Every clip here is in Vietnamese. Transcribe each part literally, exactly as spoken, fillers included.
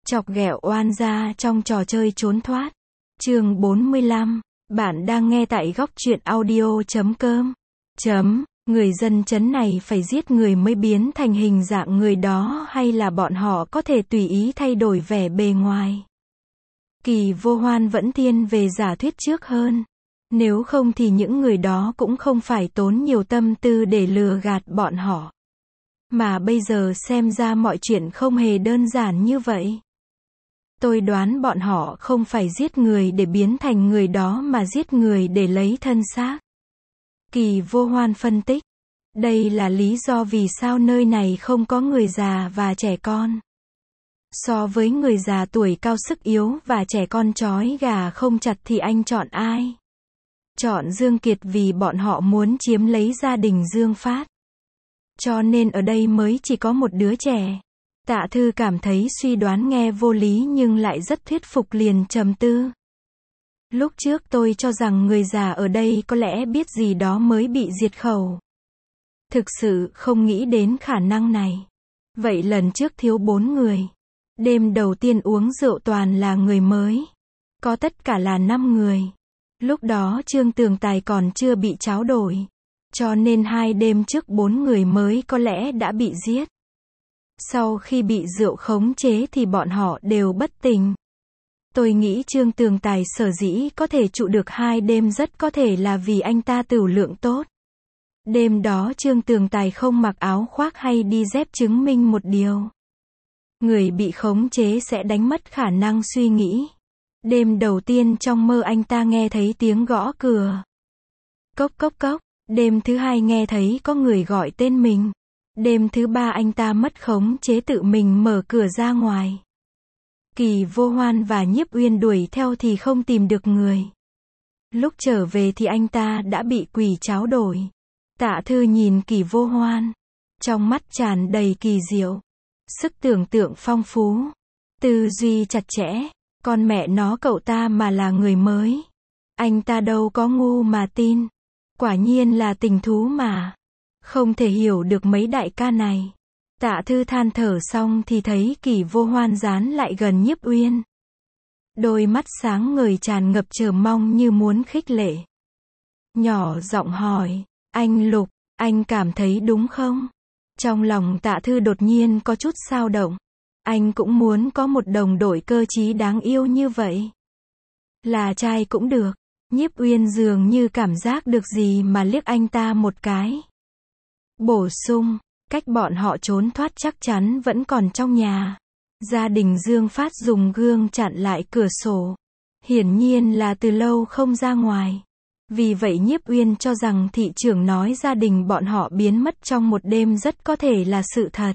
Chọc ghẹo oan gia trong trò chơi trốn thoát. Chương bốn mươi lăm. Bạn đang nghe tại góc truyện audio chấm com. Chấm. Người dân chấn này phải giết người mới biến thành hình dạng người đó hay là bọn họ có thể tùy ý thay đổi vẻ bề ngoài? Kỳ Vô Hoan vẫn thiên về giả thuyết trước hơn. Nếu không thì những người đó cũng không phải tốn nhiều tâm tư để lừa gạt bọn họ. Mà bây giờ xem ra mọi chuyện không hề đơn giản như vậy. Tôi đoán bọn họ không phải giết người để biến thành người đó mà giết người để lấy thân xác. Kỳ Vô Hoan phân tích. Đây là lý do vì sao nơi này không có người già và trẻ con. So với người già tuổi cao sức yếu và trẻ con trói gà không chặt thì anh chọn ai? Chọn Dương Kiệt vì bọn họ muốn chiếm lấy gia đình Dương Phát. Cho nên ở đây mới chỉ có một đứa trẻ. Tạ Thư cảm thấy suy đoán nghe vô lý nhưng lại rất thuyết phục, liền trầm tư. Lúc trước tôi cho rằng người già ở đây có lẽ biết gì đó mới bị diệt khẩu. Thực sự không nghĩ đến khả năng này. Vậy lần trước thiếu bốn người. Đêm đầu tiên uống rượu toàn là người mới. Có tất cả là năm người. Lúc đó Trương Tường Tài còn chưa bị tráo đổi. Cho nên hai đêm trước bốn người mới có lẽ đã bị giết. Sau khi bị rượu khống chế thì bọn họ đều bất tỉnh. Tôi nghĩ Trương Tường Tài sở dĩ có thể trụ được hai đêm rất có thể là vì anh ta tửu lượng tốt. Đêm đó Trương Tường Tài không mặc áo khoác hay đi dép chứng minh một điều. Người bị khống chế sẽ đánh mất khả năng suy nghĩ. Đêm đầu tiên trong mơ anh ta nghe thấy tiếng gõ cửa. Cốc cốc cốc. Đêm thứ hai nghe thấy có người gọi tên mình. Đêm thứ ba anh ta mất khống chế tự mình mở cửa ra ngoài. Kỳ Vô Hoan và Nhiếp Uyên đuổi theo thì không tìm được người. Lúc trở về thì anh ta đã bị quỷ tráo đổi. Tạ Thư nhìn Kỳ Vô Hoan. Trong mắt tràn đầy kỳ diệu. Sức tưởng tượng phong phú. Tư duy chặt chẽ. Con mẹ nó cậu ta mà là người mới. Anh ta đâu có ngu mà tin. Quả nhiên là tình thú mà. Không thể hiểu được mấy đại ca này. Tạ Thư than thở xong thì thấy Kỳ Vô Hoan dán lại gần Nhiếp Uyên. Đôi mắt sáng ngời tràn ngập chờ mong như muốn khích lệ. Nhỏ giọng hỏi, anh Lục, anh cảm thấy đúng không? Trong lòng Tạ Thư đột nhiên có chút xao động. Anh cũng muốn có một đồng đội cơ trí đáng yêu như vậy. Là trai cũng được. Nhiếp Uyên dường như cảm giác được gì mà liếc anh ta một cái. Bổ sung, cách bọn họ trốn thoát chắc chắn vẫn còn trong nhà. Gia đình Dương Phát dùng gương chặn lại cửa sổ. Hiển nhiên là từ lâu không ra ngoài. Vì vậy Nhiếp Uyên cho rằng thị trưởng nói gia đình bọn họ biến mất trong một đêm rất có thể là sự thật.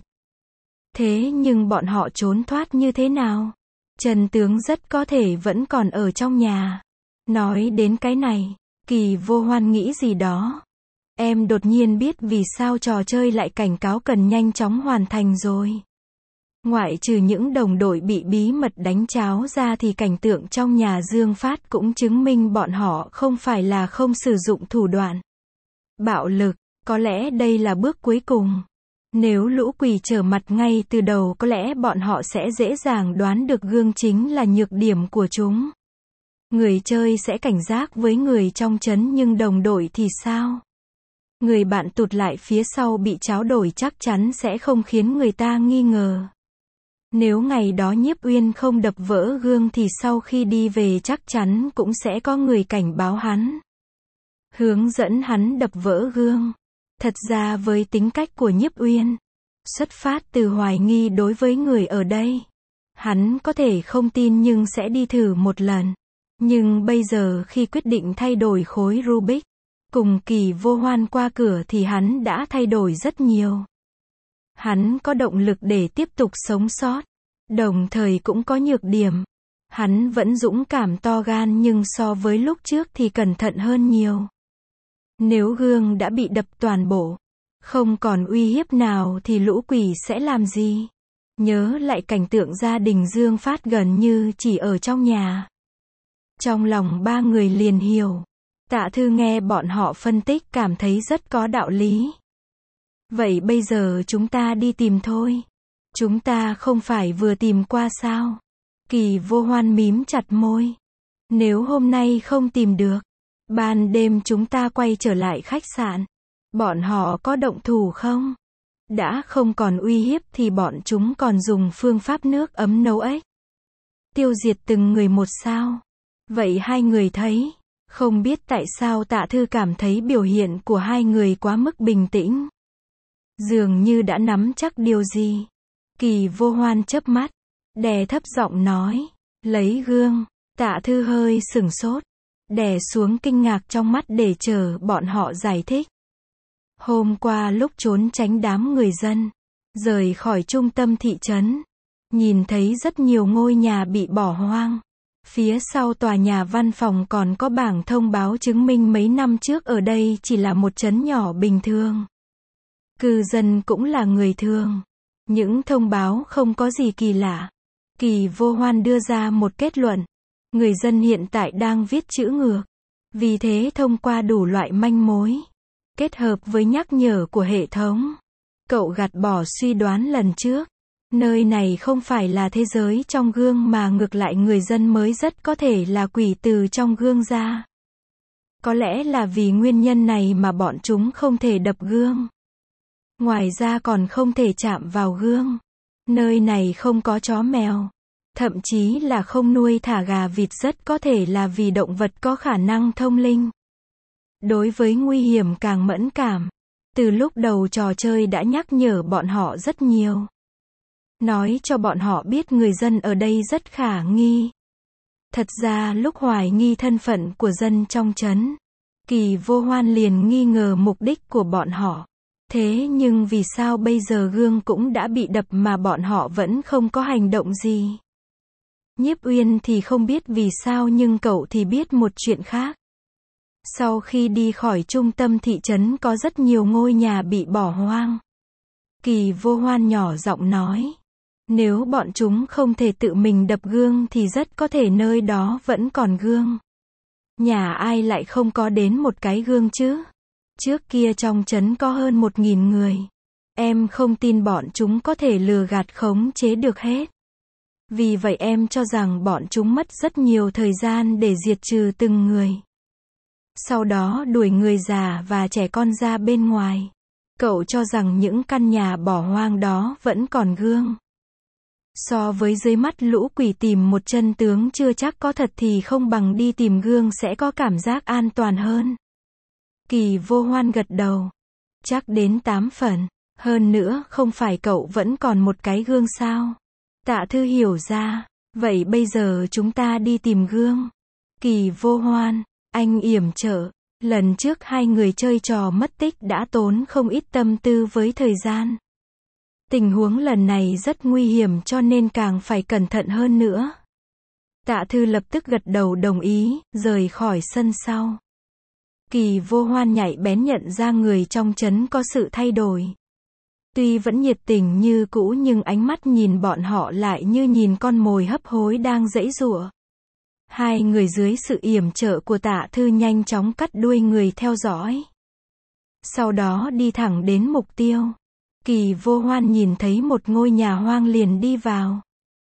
Thế nhưng bọn họ trốn thoát như thế nào? Trần tướng rất có thể vẫn còn ở trong nhà. Nói đến cái này, Kỳ Vô Hoan nghĩ gì đó. Em đột nhiên biết vì sao trò chơi lại cảnh cáo cần nhanh chóng hoàn thành rồi. Ngoại trừ những đồng đội bị bí mật đánh cháo ra thì cảnh tượng trong nhà Dương Phát cũng chứng minh bọn họ không phải là không sử dụng thủ đoạn bạo lực. Có lẽ đây là bước cuối cùng. Nếu lũ quỷ trở mặt ngay từ đầu có lẽ bọn họ sẽ dễ dàng đoán được gương chính là nhược điểm của chúng. Người chơi sẽ cảnh giác với người trong trấn nhưng đồng đội thì sao? Người bạn tụt lại phía sau bị tráo đổi chắc chắn sẽ không khiến người ta nghi ngờ. Nếu ngày đó Nhiếp Uyên không đập vỡ gương thì sau khi đi về chắc chắn cũng sẽ có người cảnh báo hắn. Hướng dẫn hắn đập vỡ gương. Thật ra với tính cách của Nhiếp Uyên, xuất phát từ hoài nghi đối với người ở đây. Hắn có thể không tin nhưng sẽ đi thử một lần. Nhưng bây giờ khi quyết định thay đổi khối Rubik, cùng Kỳ Vô Hoan qua cửa thì hắn đã thay đổi rất nhiều. Hắn có động lực để tiếp tục sống sót, đồng thời cũng có nhược điểm. Hắn vẫn dũng cảm to gan nhưng so với lúc trước thì cẩn thận hơn nhiều. Nếu gương đã bị đập toàn bộ, không còn uy hiếp nào thì lũ quỷ sẽ làm gì? Nhớ lại cảnh tượng gia đình Dương Phát gần như chỉ ở trong nhà. Trong lòng ba người liền hiểu. Tạ Thư nghe bọn họ phân tích cảm thấy rất có đạo lý. Vậy bây giờ chúng ta đi tìm thôi. Chúng ta không phải vừa tìm qua sao? Kỳ Vô Hoan mím chặt môi. Nếu hôm nay không tìm được, ban đêm chúng ta quay trở lại khách sạn. Bọn họ có động thủ không? Đã không còn uy hiếp thì bọn chúng còn dùng phương pháp nước ấm nấu ếch. Tiêu diệt từng người một sao? Vậy hai người thấy, không biết tại sao Tạ Thư cảm thấy biểu hiện của hai người quá mức bình tĩnh. Dường như đã nắm chắc điều gì. Kỳ Vô Hoan chớp mắt, đè thấp giọng nói, lấy gương. Tạ Thư hơi sửng sốt, đè xuống kinh ngạc trong mắt để chờ bọn họ giải thích. Hôm qua lúc trốn tránh đám người dân, rời khỏi trung tâm thị trấn, nhìn thấy rất nhiều ngôi nhà bị bỏ hoang. Phía sau tòa nhà văn phòng còn có bảng thông báo chứng minh mấy năm trước ở đây chỉ là một trấn nhỏ bình thường. Cư dân cũng là người thường. Những thông báo không có gì kỳ lạ. Kỳ Vô Hoan đưa ra một kết luận. Người dân hiện tại đang viết chữ ngược. Vì thế thông qua đủ loại manh mối, kết hợp với nhắc nhở của hệ thống, cậu gạt bỏ suy đoán lần trước. Nơi này không phải là thế giới trong gương mà ngược lại người dân mới rất có thể là quỷ từ trong gương ra. Có lẽ là vì nguyên nhân này mà bọn chúng không thể đập gương. Ngoài ra còn không thể chạm vào gương. Nơi này không có chó mèo. Thậm chí là không nuôi thả gà vịt, rất có thể là vì động vật có khả năng thông linh. Đối với nguy hiểm càng mẫn cảm. Từ lúc đầu trò chơi đã nhắc nhở bọn họ rất nhiều. Nói cho bọn họ biết người dân ở đây rất khả nghi. Thật ra lúc hoài nghi thân phận của dân trong trấn, Kỳ Vô Hoan liền nghi ngờ mục đích của bọn họ. Thế nhưng vì sao bây giờ gương cũng đã bị đập mà bọn họ vẫn không có hành động gì? Nhiếp Uyên thì không biết vì sao nhưng cậu thì biết một chuyện khác. Sau khi đi khỏi trung tâm thị trấn có rất nhiều ngôi nhà bị bỏ hoang. Kỳ Vô Hoan nhỏ giọng nói. Nếu bọn chúng không thể tự mình đập gương thì rất có thể nơi đó vẫn còn gương. Nhà ai lại không có đến một cái gương chứ? Trước kia trong trấn có hơn một nghìn người. Em không tin bọn chúng có thể lừa gạt khống chế được hết. Vì vậy em cho rằng bọn chúng mất rất nhiều thời gian để diệt trừ từng người. Sau đó đuổi người già và trẻ con ra bên ngoài. Cậu cho rằng những căn nhà bỏ hoang đó vẫn còn gương. So với dưới mắt lũ quỷ tìm một chân tướng chưa chắc có thật thì không bằng đi tìm gương sẽ có cảm giác an toàn hơn. Kỳ Vô Hoan gật đầu. Chắc đến tám phần. Hơn nữa không phải cậu vẫn còn một cái gương sao? Tạ Thư hiểu ra. Vậy bây giờ chúng ta đi tìm gương. Kỳ Vô Hoan, anh yểm trợ. Lần trước hai người chơi trò mất tích đã tốn không ít tâm tư với thời gian. Tình huống lần này rất nguy hiểm cho nên càng phải cẩn thận hơn nữa. Tạ Thư lập tức gật đầu đồng ý, rời khỏi sân sau. Kỳ Vô Hoan nhạy bén nhận ra người trong trấn có sự thay đổi. Tuy vẫn nhiệt tình như cũ nhưng ánh mắt nhìn bọn họ lại như nhìn con mồi hấp hối đang giãy giụa. Hai người dưới sự yểm trợ của Tạ Thư nhanh chóng cắt đuôi người theo dõi. Sau đó đi thẳng đến mục tiêu. Kỳ Vô Hoan nhìn thấy một ngôi nhà hoang liền đi vào.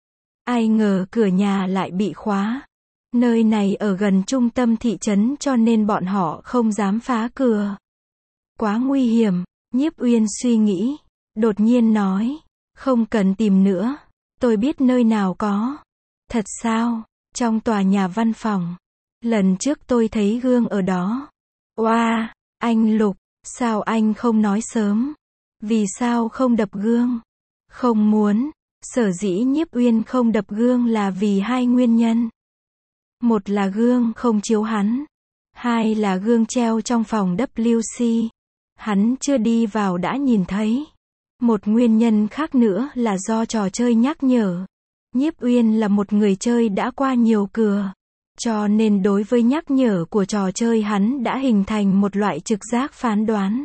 Ai ngờ cửa nhà lại bị khóa. Nơi này ở gần trung tâm thị trấn cho nên bọn họ không dám phá cửa. Quá nguy hiểm, Nhiếp Uyên suy nghĩ. Đột nhiên nói, không cần tìm nữa. Tôi biết nơi nào có. Thật sao? Trong tòa nhà văn phòng. Lần trước tôi thấy gương ở đó. Oa, wow, anh Lục, sao anh không nói sớm? Vì sao không đập gương? Không muốn. Sở dĩ Nhiếp Uyên không đập gương là vì hai nguyên nhân. Một là gương không chiếu hắn. Hai là gương treo trong phòng W C. Hắn chưa đi vào đã nhìn thấy. Một nguyên nhân khác nữa là do trò chơi nhắc nhở. Nhiếp Uyên là một người chơi đã qua nhiều cửa. Cho nên đối với nhắc nhở của trò chơi hắn đã hình thành một loại trực giác phán đoán.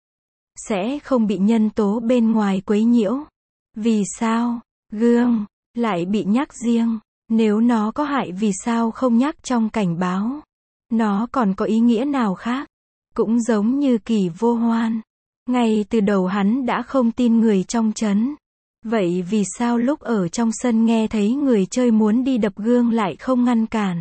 Sẽ không bị nhân tố bên ngoài quấy nhiễu. Vì sao? Gương lại bị nhắc riêng. Nếu nó có hại vì sao không nhắc trong cảnh báo? Nó còn có ý nghĩa nào khác? Cũng giống như Kỳ Vô Hoan. Ngay từ đầu hắn đã không tin người trong trấn. Vậy vì sao lúc ở trong sân nghe thấy người chơi muốn đi đập gương lại không ngăn cản?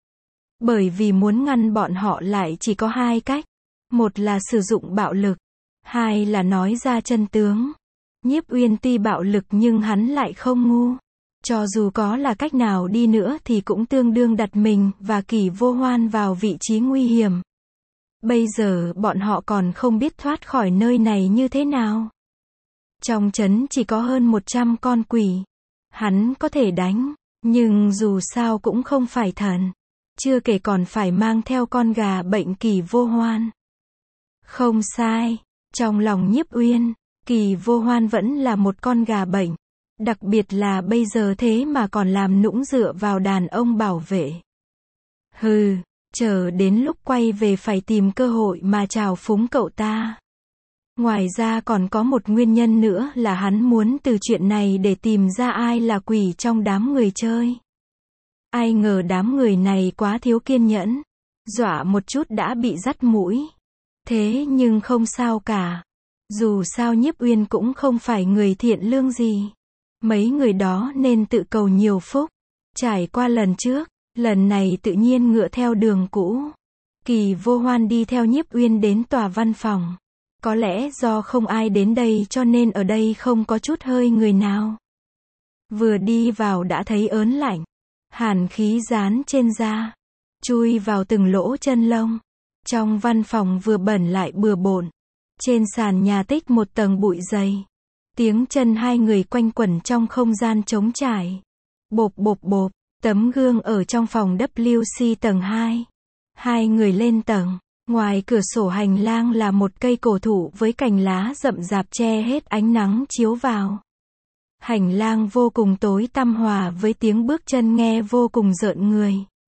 Bởi vì muốn ngăn bọn họ lại chỉ có hai cách. Một là sử dụng bạo lực. Hai là nói ra chân tướng. Nhiếp Uyên tuy bạo lực nhưng hắn lại không ngu. Cho dù có là cách nào đi nữa thì cũng tương đương đặt mình và Kỳ Vô Hoan vào vị trí nguy hiểm. Bây giờ bọn họ còn không biết thoát khỏi nơi này như thế nào. Trong trấn chỉ có hơn một trăm con quỷ. Hắn có thể đánh, nhưng dù sao cũng không phải thần. Chưa kể còn phải mang theo con gà bệnh Kỳ Vô Hoan. Không sai, trong lòng Nhiếp Uyên, Kỳ Vô Hoan vẫn là một con gà bệnh. Đặc biệt là bây giờ thế mà còn làm nũng dựa vào đàn ông bảo vệ. Hừ, chờ đến lúc quay về phải tìm cơ hội mà trào phúng cậu ta. Ngoài ra còn có một nguyên nhân nữa là hắn muốn từ chuyện này để tìm ra ai là quỷ trong đám người chơi. Ai ngờ đám người này quá thiếu kiên nhẫn. Dọa một chút đã bị dắt mũi. Thế nhưng không sao cả. Dù sao Nhiếp Uyên cũng không phải người thiện lương gì. Mấy người đó nên tự cầu nhiều phúc. Trải qua lần trước, lần này tự nhiên ngựa theo đường cũ. Kỳ Vô Hoan đi theo Nhiếp Uyên đến tòa văn phòng. Có lẽ do không ai đến đây cho nên ở đây không có chút hơi người nào. Vừa đi vào đã thấy ớn lạnh. Hàn khí dán trên da. Chui vào từng lỗ chân lông. Trong văn phòng vừa bẩn lại bừa bộn. Trên sàn nhà tích một tầng bụi dày. Tiếng chân hai người quanh quẩn trong không gian trống trải. Bộp bộp bộp, tấm gương ở trong phòng W C tầng hai. Hai người lên tầng. Ngoài cửa sổ hành lang là một cây cổ thụ với cành lá rậm rạp che hết ánh nắng chiếu vào. Hành lang vô cùng tối tăm hòa với tiếng bước chân nghe vô cùng rợn người.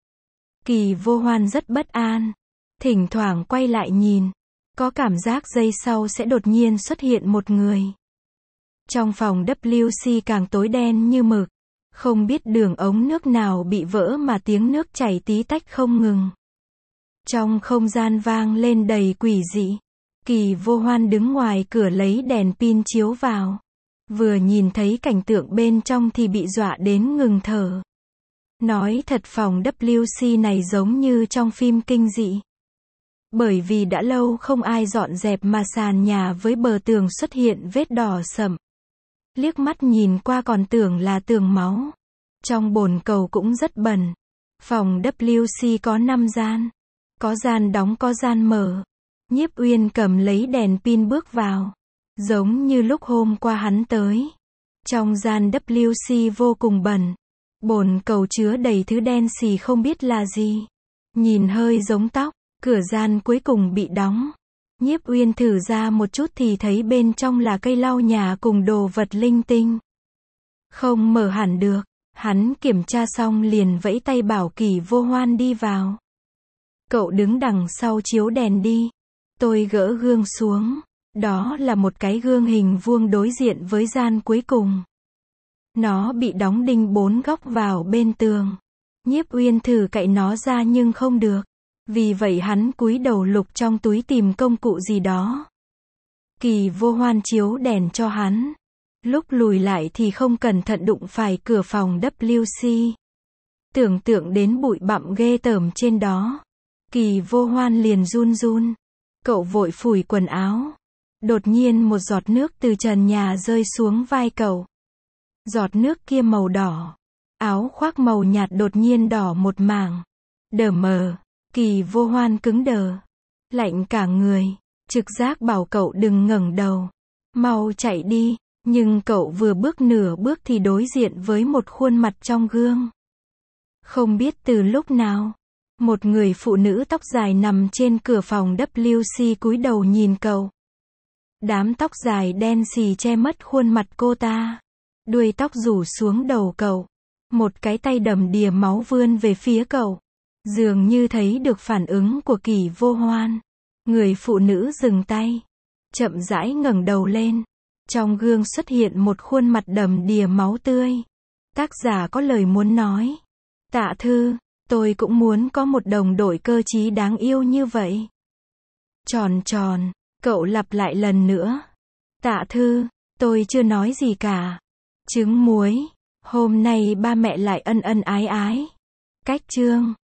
Kỳ Vô Hoan rất bất an. Thỉnh thoảng quay lại nhìn. Có cảm giác giây sau sẽ đột nhiên xuất hiện một người. Trong phòng W C càng tối đen như mực. Không biết đường ống nước nào bị vỡ mà tiếng nước chảy tí tách không ngừng. Trong không gian vang lên đầy quỷ dị. Kỳ Vô Hoan đứng ngoài cửa lấy đèn pin chiếu vào. Vừa nhìn thấy cảnh tượng bên trong thì bị dọa đến ngừng thở. Nói thật phòng W C này giống như trong phim kinh dị. Bởi vì đã lâu không ai dọn dẹp mà sàn nhà với bờ tường xuất hiện vết đỏ sậm. Liếc mắt nhìn qua còn tưởng là tường máu. Trong bồn cầu cũng rất bẩn. Phòng W C có năm gian. Có gian đóng có gian mở. Nhiếp Uyên cầm lấy đèn pin bước vào. Giống như lúc hôm qua hắn tới. Trong gian W C vô cùng bẩn. Bồn cầu chứa đầy thứ đen xì không biết là gì. Nhìn hơi giống tóc. Cửa gian cuối cùng bị đóng. Nhiếp Uyên thử ra một chút thì thấy bên trong là cây lau nhà cùng đồ vật linh tinh. Không mở hẳn được. Hắn kiểm tra xong liền vẫy tay bảo Kỳ Vô Hoan đi vào. Cậu đứng đằng sau chiếu đèn đi. Tôi gỡ gương xuống. Đó là một cái gương hình vuông đối diện với gian cuối cùng. Nó bị đóng đinh bốn góc vào bên tường. Nhiếp Uyên thử cạy nó ra nhưng không được. Vì vậy hắn cúi đầu lục trong túi tìm công cụ gì đó. Kỳ Vô Hoan chiếu đèn cho hắn. Lúc lùi lại thì không cẩn thận đụng phải cửa phòng W C. Tưởng tượng đến bụi bặm ghê tởm trên đó. Kỳ Vô Hoan liền run run. Cậu vội phủi quần áo. Đột nhiên một giọt nước từ trần nhà rơi xuống vai cậu. Giọt nước kia màu đỏ. Áo khoác màu nhạt đột nhiên đỏ một mảng. Đờ mờ. Kỳ Vô Hoan cứng đờ. Lạnh cả người. Trực giác bảo cậu đừng ngẩng đầu. Mau chạy đi. Nhưng cậu vừa bước nửa bước thì đối diện với một khuôn mặt trong gương. Không biết từ lúc nào. Một người phụ nữ tóc dài nằm trên cửa phòng W C cúi đầu nhìn cậu. Đám tóc dài đen xì che mất khuôn mặt cô ta. Đuôi tóc rủ xuống đầu cậu. Một cái tay đầm đìa máu vươn về phía cậu. Dường như thấy được phản ứng của Kỳ Vô Hoan. Người phụ nữ dừng tay. Chậm rãi ngẩng đầu lên. Trong gương xuất hiện một khuôn mặt đầm đìa máu tươi. Tác giả có lời muốn nói. Tạ Thư, tôi cũng muốn có một đồng đội cơ trí đáng yêu như vậy. Tròn tròn, cậu lặp lại lần nữa. Tạ Thư, tôi chưa nói gì cả. Trứng muối. Hôm nay ba mẹ lại ân ân ái ái. Cách chương